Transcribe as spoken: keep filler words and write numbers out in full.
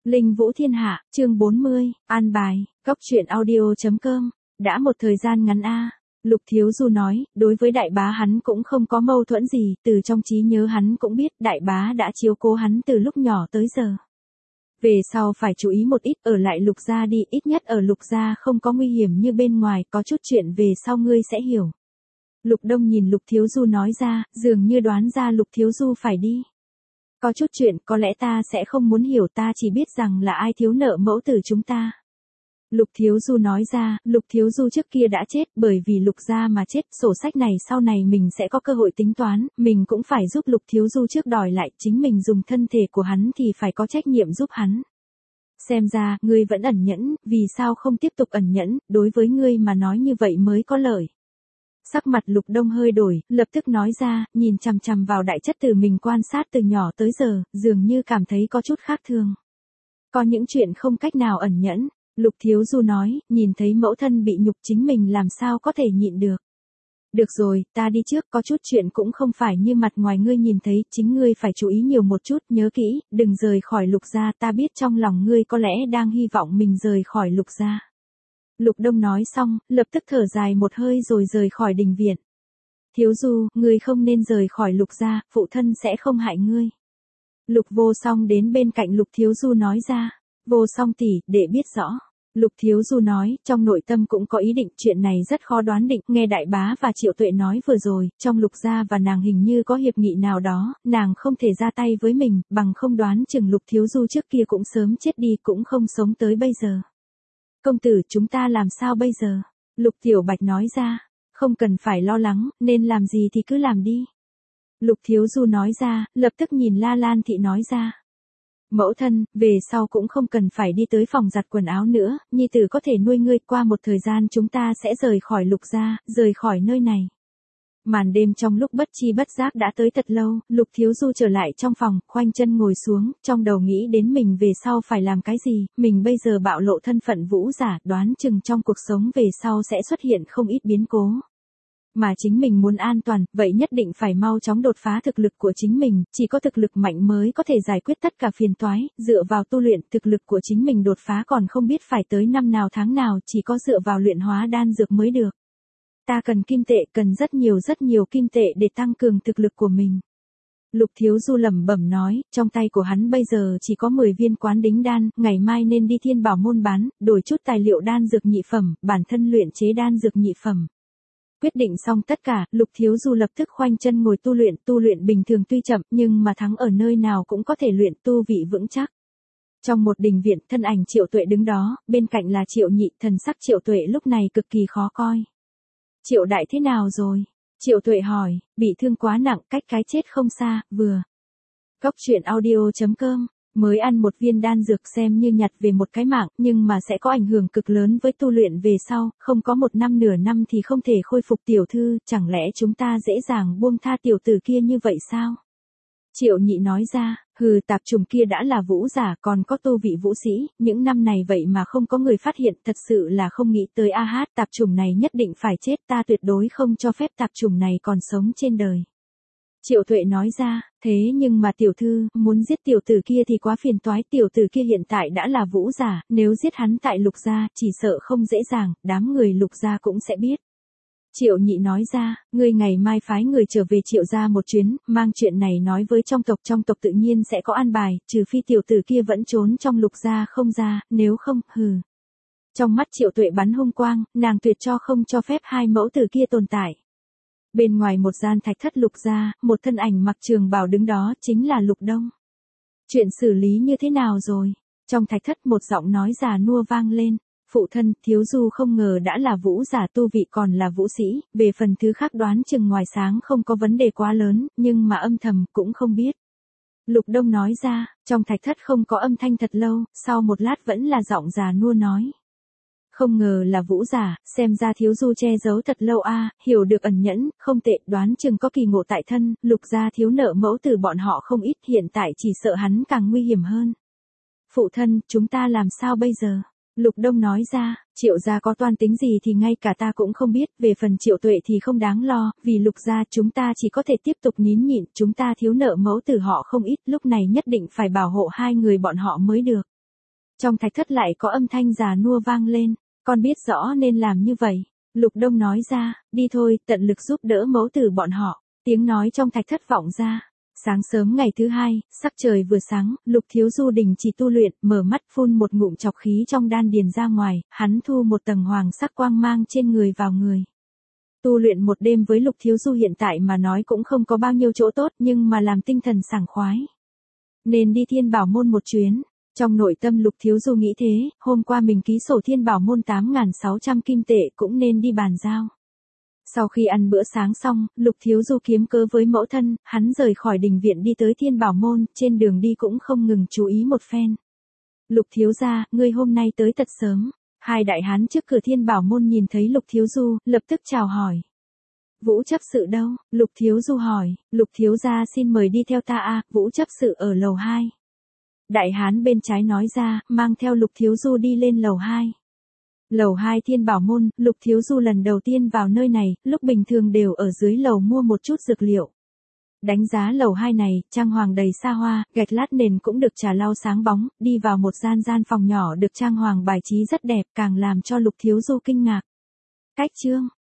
Linh Vũ Thiên Hạ, chương bốn mươi, an bài, góc truyện audio chấm com. Đã một thời gian ngắn a, Lục Thiếu Du nói, đối với đại bá hắn cũng không có mâu thuẫn gì, từ trong trí nhớ hắn cũng biết đại bá đã chiếu cố hắn từ lúc nhỏ tới giờ. Về sau phải chú ý một ít, ở lại Lục gia đi, ít nhất ở Lục gia không có nguy hiểm như bên ngoài, có chút chuyện về sau ngươi sẽ hiểu. Lục Đông nhìn Lục Thiếu Du nói ra, dường như đoán ra Lục Thiếu Du phải đi. Có chút chuyện có lẽ ta sẽ không muốn hiểu, ta chỉ biết rằng là ai thiếu nợ mẫu tử chúng ta. Lục Thiếu Du nói ra, Lục Thiếu Du trước kia đã chết bởi vì Lục gia mà chết, sổ sách này sau này mình sẽ có cơ hội tính toán, mình cũng phải giúp Lục Thiếu Du trước đòi lại, chính mình dùng thân thể của hắn thì phải có trách nhiệm giúp hắn. Xem ra, ngươi vẫn ẩn nhẫn, vì sao không tiếp tục ẩn nhẫn, đối với ngươi mà nói như vậy mới có lợi. Sắc mặt Lục Đông hơi đổi, lập tức nói ra, nhìn chằm chằm vào đại chất tử mình quan sát từ nhỏ tới giờ, dường như cảm thấy có chút khác thường. Có những chuyện không cách nào ẩn nhẫn, Lục Thiếu Du nói, nhìn thấy mẫu thân bị nhục chính mình làm sao có thể nhịn được. Được rồi, ta đi trước, có chút chuyện cũng không phải như mặt ngoài ngươi nhìn thấy, chính ngươi phải chú ý nhiều một chút, nhớ kỹ, đừng rời khỏi Lục gia, ta biết trong lòng ngươi có lẽ đang hy vọng mình rời khỏi Lục gia. Lục Đông nói xong, lập tức thở dài một hơi rồi rời khỏi đình viện. Thiếu Du, ngươi không nên rời khỏi Lục gia, phụ thân sẽ không hại ngươi. Lục Vô Song đến bên cạnh Lục Thiếu Du nói ra, Vô Song tỷ, để biết rõ. Lục Thiếu Du nói, trong nội tâm cũng có ý định, chuyện này rất khó đoán định, nghe đại bá và Triệu Tuệ nói vừa rồi, trong Lục gia và nàng hình như có hiệp nghị nào đó, nàng không thể ra tay với mình, bằng không đoán chừng Lục Thiếu Du trước kia cũng sớm chết đi, cũng không sống tới bây giờ. Công tử, chúng ta làm sao bây giờ? Lục Tiểu Bạch nói ra, không cần phải lo lắng, nên làm gì thì cứ làm đi. Lục Thiếu Du nói ra, lập tức nhìn La Lan Thị nói ra. Mẫu thân, về sau cũng không cần phải đi tới phòng giặt quần áo nữa, nhi tử có thể nuôi ngươi, qua một thời gian chúng ta sẽ rời khỏi Lục gia, rời khỏi nơi này. Màn đêm trong lúc bất chi bất giác đã tới thật lâu, Lục Thiếu Du trở lại trong phòng, khoanh chân ngồi xuống, trong đầu nghĩ đến mình về sau phải làm cái gì, mình bây giờ bạo lộ thân phận vũ giả, đoán chừng trong cuộc sống về sau sẽ xuất hiện không ít biến cố. Mà chính mình muốn an toàn, vậy nhất định phải mau chóng đột phá thực lực của chính mình, chỉ có thực lực mạnh mới có thể giải quyết tất cả phiền toái, dựa vào tu luyện, thực lực của chính mình đột phá còn không biết phải tới năm nào tháng nào, chỉ có dựa vào luyện hóa đan dược mới được. Ta cần kim tệ, cần rất nhiều rất nhiều kim tệ để tăng cường thực lực của mình. Lục Thiếu Du lẩm bẩm nói, trong tay của hắn bây giờ chỉ có mười viên quán đính đan, ngày mai nên đi Thiên Bảo môn bán, đổi chút tài liệu đan dược nhị phẩm, bản thân luyện chế đan dược nhị phẩm. Quyết định xong tất cả, Lục Thiếu Du lập tức khoanh chân ngồi tu luyện, tu luyện bình thường tuy chậm, nhưng mà thắng ở nơi nào cũng có thể luyện tu vị vững chắc. Trong một đình viện, thân ảnh Triệu Tuệ đứng đó, bên cạnh là Triệu Nhị, thần sắc Triệu Tuệ lúc này cực kỳ khó coi. Triệu đại thế nào rồi? Triệu Tuệ hỏi, bị thương quá nặng, cách cái chết không xa, vừa. Góc truyện audio chấm com, mới ăn một viên đan dược xem như nhặt về một cái mạng, nhưng mà sẽ có ảnh hưởng cực lớn với tu luyện về sau, không có một năm nửa năm thì không thể khôi phục tiểu thư, chẳng lẽ chúng ta dễ dàng buông tha tiểu tử kia như vậy sao? Triệu Nhị nói ra, hừ, tạp trùng kia đã là vũ giả, còn có tu vị vũ sĩ, những năm này vậy mà không có người phát hiện, thật sự là không nghĩ tới a hát, tạp trùng này nhất định phải chết, ta tuyệt đối không cho phép tạp trùng này còn sống trên đời. Triệu Tuệ nói ra, thế nhưng mà tiểu thư, muốn giết tiểu tử kia thì quá phiền toái, tiểu tử kia hiện tại đã là vũ giả, nếu giết hắn tại Lục gia, chỉ sợ không dễ dàng, đám người Lục gia cũng sẽ biết. Triệu Nhị nói ra, ngươi ngày mai phái người trở về Triệu gia một chuyến, mang chuyện này nói với trong tộc, trong tộc tự nhiên sẽ có an bài, trừ phi tiểu tử kia vẫn trốn trong Lục gia không ra, nếu không, hừ. Trong mắt Triệu Tuệ bắn hung quang, nàng tuyệt cho không cho phép hai mẫu tử kia tồn tại. Bên ngoài một gian thạch thất Lục gia, một thân ảnh mặc trường bào đứng đó, chính là Lục Đông. Chuyện xử lý như thế nào rồi? Trong thạch thất một giọng nói già nua vang lên. Phụ thân, Thiếu Du không ngờ đã là vũ giả, tu vị còn là vũ sĩ, về phần thứ khác đoán chừng ngoài sáng không có vấn đề quá lớn, nhưng mà âm thầm cũng không biết. Lục Đông nói ra, trong thạch thất không có âm thanh thật lâu, sau một lát vẫn là giọng già nua nói. Không ngờ là vũ giả, xem ra Thiếu Du che giấu thật lâu a, hiểu được ẩn nhẫn, không tệ, đoán chừng có kỳ ngộ tại thân, Lục gia thiếu nợ mẫu tử bọn họ không ít, hiện tại chỉ sợ hắn càng nguy hiểm hơn. Phụ thân, chúng ta làm sao bây giờ? Lục Đông nói ra, Triệu gia có toan tính gì thì ngay cả ta cũng không biết, về phần Triệu Tuệ thì không đáng lo, vì Lục gia chúng ta chỉ có thể tiếp tục nín nhịn, chúng ta thiếu nợ mẫu tử họ không ít, lúc này nhất định phải bảo hộ hai người bọn họ mới được. Trong thạch thất lại có âm thanh già nua vang lên, con biết rõ nên làm như vậy. Lục Đông nói ra, đi thôi, tận lực giúp đỡ mẫu tử bọn họ. Tiếng nói trong thạch thất vọng ra. Sáng sớm ngày thứ hai, sắc trời vừa sáng, Lục Thiếu Du đình chỉ tu luyện, mở mắt phun một ngụm chọc khí trong đan điền ra ngoài, hắn thu một tầng hoàng sắc quang mang trên người vào người. Tu luyện một đêm với Lục Thiếu Du hiện tại mà nói cũng không có bao nhiêu chỗ tốt nhưng mà làm tinh thần sảng khoái. Nên đi Thiên Bảo Môn một chuyến. Trong nội tâm Lục Thiếu Du nghĩ thế, hôm qua mình ký sổ Thiên Bảo Môn tám nghìn sáu trăm kim tệ cũng nên đi bàn giao. Sau khi ăn bữa sáng xong, Lục Thiếu Du kiếm cớ với mẫu thân, hắn rời khỏi đình viện đi tới Thiên Bảo Môn, trên đường đi cũng không ngừng chú ý một phen. Lục thiếu gia, ngươi hôm nay tới thật sớm. Hai đại hán trước cửa Thiên Bảo Môn nhìn thấy Lục Thiếu Du, lập tức chào hỏi. Vũ chấp sự đâu? Lục Thiếu Du hỏi. Lục thiếu gia xin mời đi theo ta a, Vũ chấp sự ở lầu hai. Đại hán bên trái nói ra, mang theo Lục Thiếu Du đi lên lầu hai. Lầu hai Thiên Bảo Môn, Lục Thiếu Du lần đầu tiên vào nơi này, lúc bình thường đều ở dưới lầu mua một chút dược liệu. Đánh giá lầu hai này, trang hoàng đầy xa hoa, gạch lát nền cũng được trà lau sáng bóng, đi vào một gian gian phòng nhỏ được trang hoàng bài trí rất đẹp, càng làm cho Lục Thiếu Du kinh ngạc. Cách chương